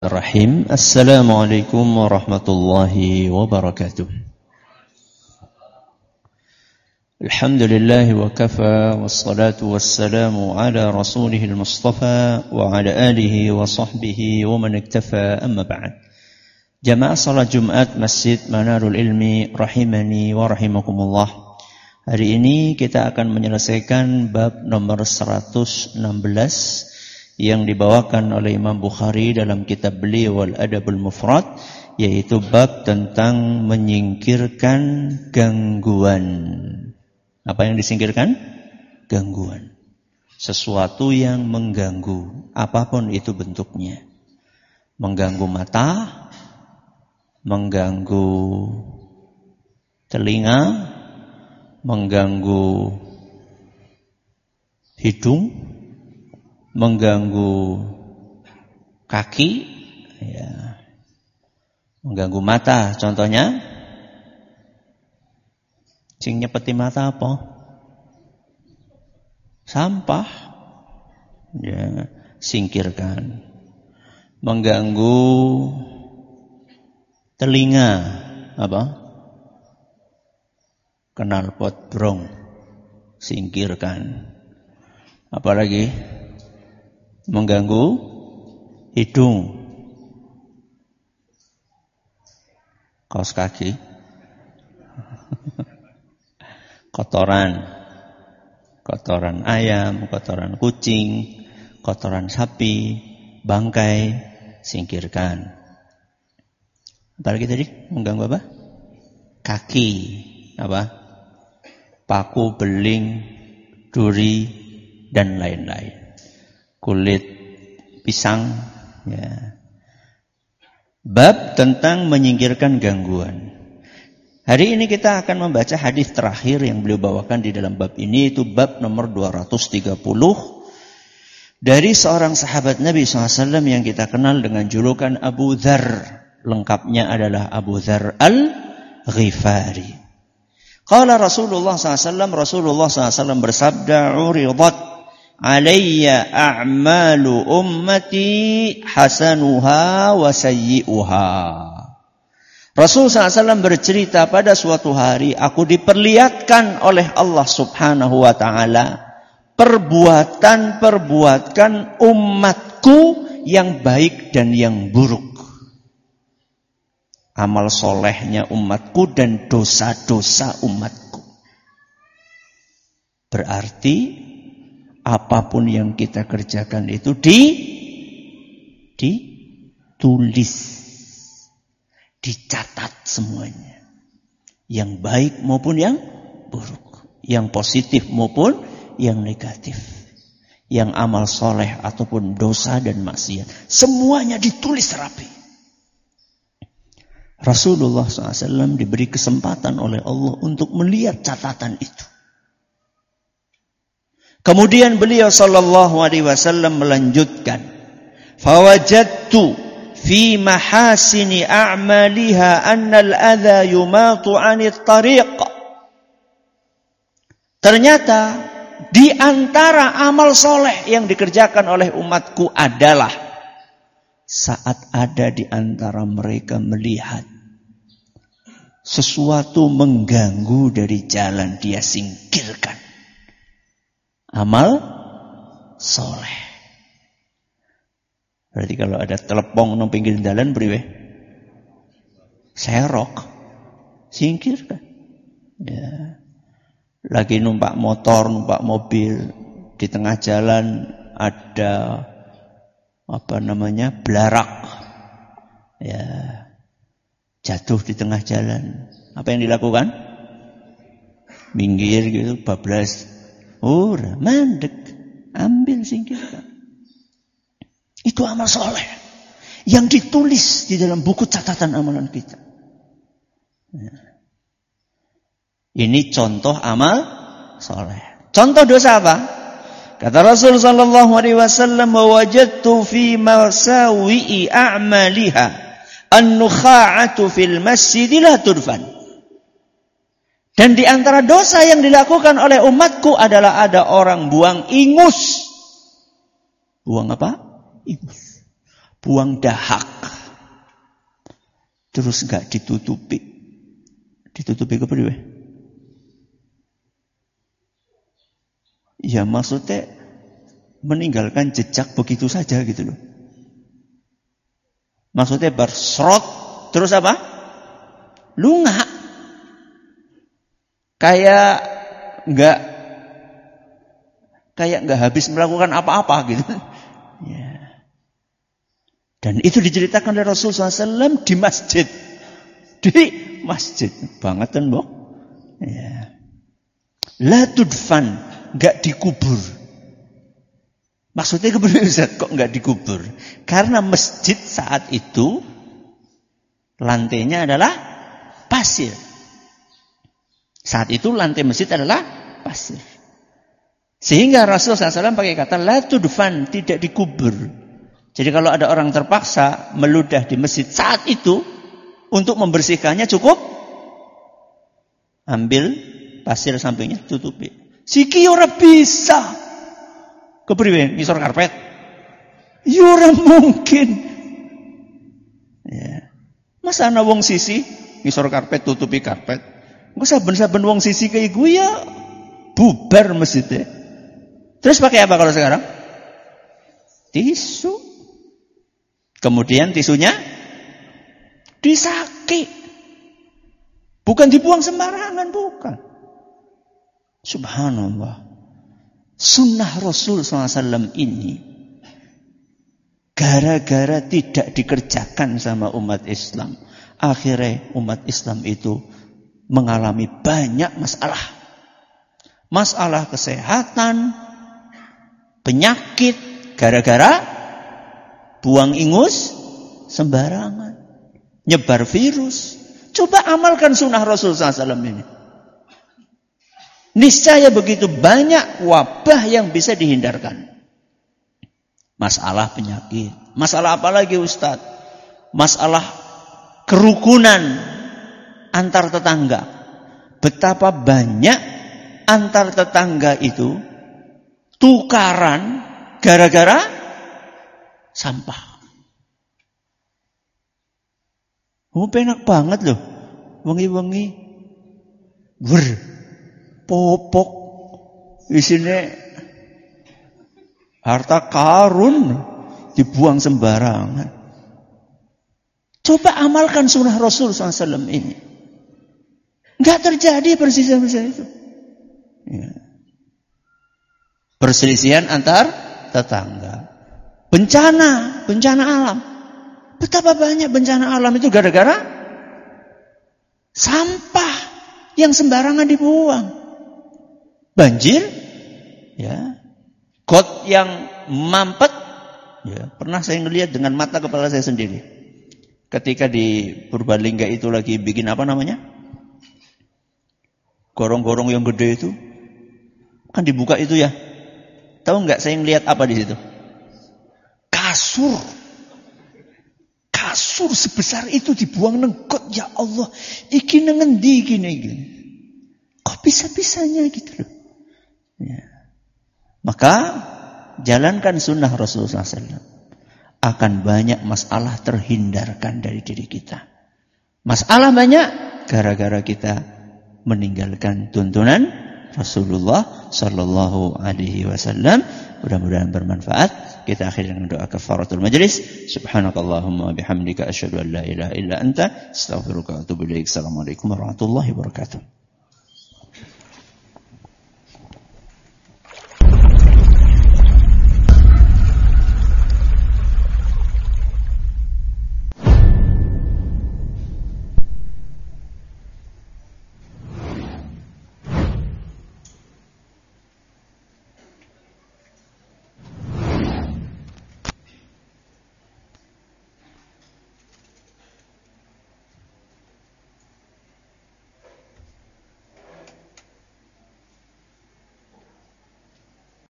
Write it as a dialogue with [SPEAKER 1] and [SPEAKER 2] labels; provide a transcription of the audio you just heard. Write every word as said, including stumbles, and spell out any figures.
[SPEAKER 1] Rahim. Assalamualaikum warahmatullahi wabarakatuh. Alhamdulillah wa kafa wassalatu wassalamu ala rasulihil mustafa wa ala alihi wa sahbihi wa man iktafa, amma ba'd. Jamaah salat Jumat Masjid Manarul Ilmi rahimani wa rahimakumullah. Hari ini kita akan menyelesaikan bab nomor seratus enam belas yang dibawakan oleh Imam Bukhari dalam kitab beliau Al-Adabul Mufrad, yaitu bab tentang menyingkirkan gangguan. Apa yang disingkirkan? Gangguan. Sesuatu yang mengganggu, apapun itu bentuknya. Mengganggu mata, mengganggu telinga, mengganggu hidung, mengganggu kaki, ya. Mengganggu mata, contohnya sing nyepeti mata apa? Sampah, ya, singkirkan. Mengganggu telinga, apa? Knalpot brong, singkirkan. Apalagi mengganggu hidung, kaos kaki, kotoran, kotoran ayam, kotoran kucing, kotoran sapi, bangkai, singkirkan. Apalagi tadi mengganggu apa? Kaki, apa? Paku, beling, duri, dan lain-lain. Kulit pisang, ya. Bab tentang menyingkirkan gangguan. Hari ini kita akan membaca hadis terakhir yang beliau bawakan di dalam bab ini, itu bab nomor dua ratus tiga puluh dari seorang sahabat Nabi shallallahu alaihi wasallam yang kita kenal dengan julukan Abu Dzar. Lengkapnya adalah Abu Dzar Al-Ghifari. Qala Rasulullah shallallahu alaihi wasallam, Rasulullah shallallahu alaihi wasallam bersabda, "Uridat alayya a'malu ummati hasanuha wa sayyi'uha." Rasul shallallahu alaihi wasallam bercerita, pada suatu hari aku diperlihatkan oleh Allah subhanahu wa ta'ala perbuatan-perbuatan umatku yang baik dan yang buruk. Amal solehnya umatku dan dosa-dosa umatku. Berarti apapun yang kita kerjakan itu di ditulis, dicatat semuanya. Yang baik maupun yang buruk, yang positif maupun yang negatif, yang amal soleh ataupun dosa dan maksiat, semuanya ditulis rapi. Rasulullah shallallahu alaihi wasallam diberi kesempatan oleh Allah untuk melihat catatan itu. Kemudian beliau sallallahu alaihi wasallam melanjutkan, "Fawajadtu fi mahasini a'maliha anna al-adha yumatu 'anit tariq." Ternyata di antara amal soleh yang dikerjakan oleh umatku adalah saat ada di antara mereka melihat sesuatu mengganggu dari jalan, dia singkirkan. Amal soleh. Berarti kalau ada telepon nang pinggir jalan priwe? Serok, singkirkan. Ya. Lagi numpak motor, numpak mobil, di tengah jalan ada apa namanya? Belarak. Ya. Jatuh di tengah jalan. Apa yang dilakukan? Minggir gitu, bablas. Ora, mandek. Ambil, singkirkan. Itu amal soleh yang ditulis di dalam buku catatan amalan kita. Ya. Ini contoh amal soleh. Contoh dosa apa? Kata Rasul sallallahu alaihi wasallam, "Wajadtu fi masawi'i a'maliha an-nukha'atu fil masjid la turfan." Dan di antara dosa yang dilakukan oleh umatku adalah ada orang buang ingus. Buang apa? Ingus. buang dahak, terus nggak ditutupi, ditutupi ke priwe? Ya maksudnya meninggalkan jejak begitu saja gitu loh. Maksudnya bersrot terus apa? Lunga. Kayak nggak kayak nggak habis melakukan apa-apa gitu. Ya. Dan itu diceritakan oleh Rasulullah shallallahu alaihi wasallam di masjid, di masjid banget kan, Bok? Ya. La tudfan, nggak dikubur. Maksudnya kemudian Ustaz, kok nggak dikubur? Karena masjid saat itu lantainya adalah pasir. Saat itu lantai masjid adalah pasir. Sehingga Rasulullah shallallahu alaihi wasallam pakai kata la tudfan, tidak dikubur. Jadi kalau ada orang terpaksa meludah di masjid saat itu, untuk membersihkannya cukup ambil pasir sampingnya, tutupi. Siki ora bisa. Kepriwe ngisor karpet? Ya ora mungkin. Ya. Masa ana wong sisi ngisor karpet tutupi karpet? Engko saben-saben wong sisi kayak gue ya bubar masjidnya. Terus pakai apa kalau sekarang? Tisu. Kemudian tisunya disaki. Bukan dibuang sembarangan, bukan. Subhanallah. Sunnah Rasul shallallahu alaihi wasallam ini gara-gara tidak dikerjakan sama umat Islam, akhirnya umat Islam itu mengalami banyak masalah. Masalah kesehatan, penyakit, gara-gara buang ingus sembarangan, nyebar virus. Coba amalkan sunnah Rasul shallallahu alaihi wasallam ini. Niscaya begitu banyak wabah yang bisa dihindarkan. Masalah penyakit. Masalah apa lagi Ustaz? Masalah kerukunan antar tetangga. Betapa banyak antar tetangga itu tukaran gara-gara sampah. Oh, penak banget loh. Wengi-wengi. Wer. Popok isinya harta karun dibuang sembarangan. Coba amalkan sunnah Rasul shallallahu alaihi wasallam ini. Enggak terjadi perselisihan itu. Ya. Perselisihan antar tetangga. Bencana, bencana alam. Betapa banyak bencana alam itu gara-gara sampah yang sembarangan dibuang. Banjir, ya, got yang mampet, ya, pernah saya ngelihat dengan mata kepala saya sendiri. Ketika di Purbalingga itu lagi bikin apa namanya? Gorong-gorong yang gede itu, kan dibuka itu ya. Tahu nggak saya ngelihat apa di situ? Kasur, kasur sebesar itu dibuang nenggot, ya Allah, iki nengendi gini gini. Kok bisa-bisanya gitu loh. Ya. Maka jalankan sunnah Rasulullah shallallahu alaihi wasallam, akan banyak masalah terhindarkan dari diri kita. Masalah banyak gara-gara kita meninggalkan tuntunan Rasulullah sallallahu alaihi wasallam. Mudah-mudahan bermanfaat. Kita akhiri dengan doa kafaratul majlis. Subhanakallahumma bihamdika asyhadu an la ilaha illa anta astaghfiruka wa atubu ilaik. Assalamualaikum warahmatullahi wabarakatuh.